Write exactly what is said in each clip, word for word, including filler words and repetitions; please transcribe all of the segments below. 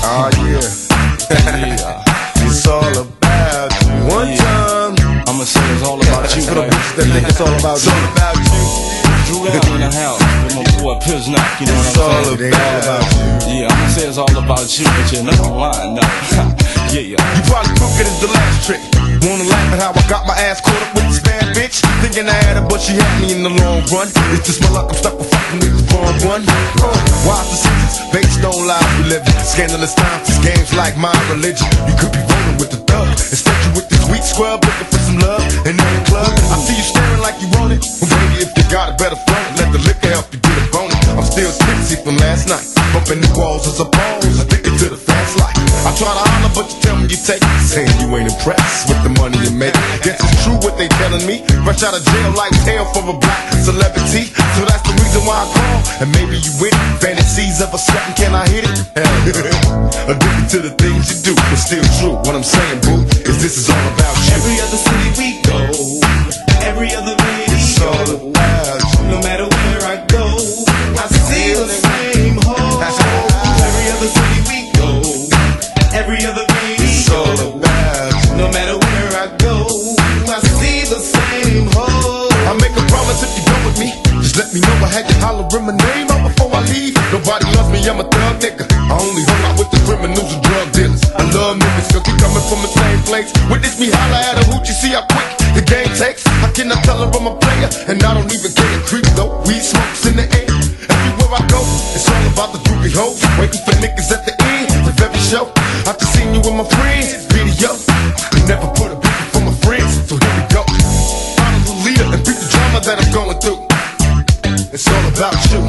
Oh yeah. Yeah. It's all about you. One Yeah. time. I'ma say it's all about you. For the bitches that think it's all about It's you. all about you. Drew L in the house with my boy Piznock, you know It's what I'm all saying? about, about you. Yeah, I'ma say it's all about you, but you're not lying, no. Yeah, yeah. You probably crooked as the last trick. Wanna laugh at how I got my ass caught up with this bad bitch? Thinking I had her, but she had me in the long run. It's just my luck, I'm stuck with fucking with the wrong one. Uh, wise decisions, based on lies we live in. Scandalous times, this game's like my religion. You could be rolling with the thug. Instead you with this weak scrub, looking for some love in the club. I see you staring like you want it. Well, baby, if you got it, better front it. Let the liquor help you get a bonus. I'm still tipsy from last night. Bumping the walls as a pose, addicted to the fast life. I try to holler, but you tell me you take it. Saying you ain't impressed with the money you make. Guess it's true what they telling me. Fresh out of jail like hell for a black celebrity. So that's the reason why I call. And maybe you with it. Fantasies of a sweating, can I hit it? Hell, addicted to the things you do, but still true. What I'm saying, boo, is this is all about you. Every other city we go, every other video, It's all about you. no matter where I go, I see the same hole. Every other city we go, every other It's all video, about you. no matter where I go, I see the same hole. I make a promise if you go with me, just let me know I had to holler in my name out before I leave. Nobody loves me, I'm a thug nigga. I only hung out with the criminals and drug dealers. I love niggas cause we coming from the same place. Witness me holler at a hoochie, see how quick the game takes. I cannot tell her I'm a player, and I don't even care to creep though. Weed smokes in the air, everywhere I go. It's all about the groupie hoes, waiting for niggas at the end of every show. I just seen you with my friends, video. I could never put a beat for my friends, so here we go. Follow the leader and beat the drama that I'm going through. It's all about you.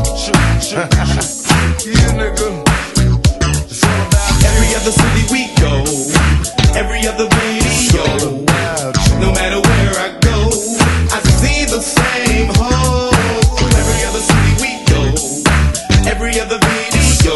Yeah, nigga. It's all about you. Every other city we go, every other video, no matter where I go, I see the same hole. Every other city we go, every other video,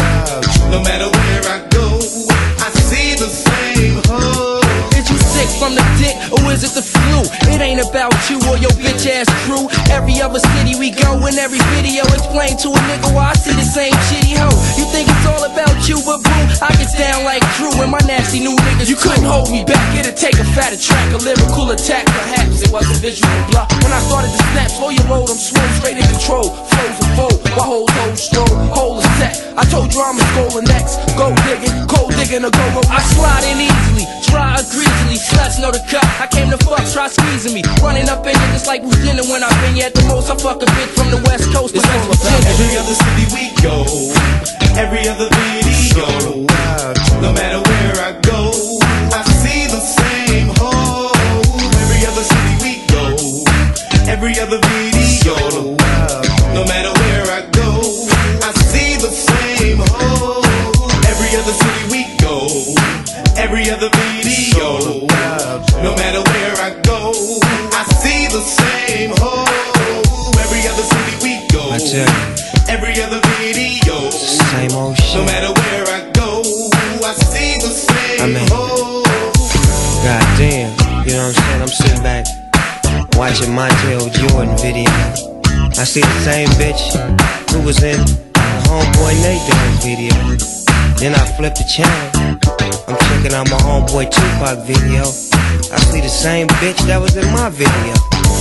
no matter where I go, I see the same hole. Is you sick from the dick, or is it the flu? It ain't about you or your bitch ass crew. Every other city we go, in every video, explain to a nigga why I see the same shitty hoe. You think it's all about you, but boo, I get down like Drew and my nasty new niggas. You couldn't hold me back, it'd take a fatter track, a lyrical attack, perhaps it was a visual block. When I started to snap, slow your roll, I'm slow, straight in control. Flows a fold, while hoes hold stroll, hold a set. I told you I'm a scroller next, go digging, cold digging a go-go. I slide in easily, dry or greasily, sluts know the cut. I came to fuck, try squeezing me, running up in it just like who's dinner when I've been at the most. I fuck a bitch from the west coast to West Virginia. Every other city we go, every other video, no matter where I go, I see the same hole. Every other city we go, every other video, no matter where I go, I see the same hole. Every other city we go, every other video, no matter where I go, I see the same hole. Every other city we go, I tell you, every other video, same old shit. no matter where I go, I see the same I mean, hole. goddamn, you know what I'm saying? I'm sitting back watching Montel Jordan video. I see the same bitch who was in the Homeboy Nate Dogg video. Then I flip the channel, I'm checking out my Homeboy Tupac video. I see the same bitch that was in my video.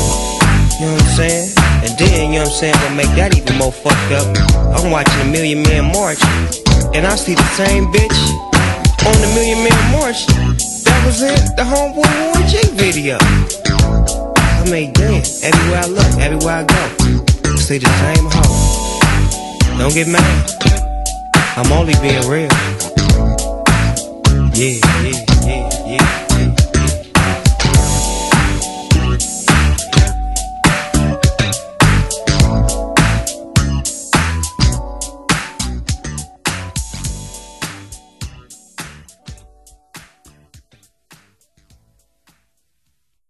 You know what I'm saying? And then, you know what I'm saying, what make that even more fucked up, I'm watching a Million Man March, and I see the same bitch on the Million Man March that was in the Homeboy Warren G video. I mean, damn, everywhere I look, everywhere I go, I see the same hoe. Don't get mad, I'm only being real. Yeah, yeah, yeah, yeah.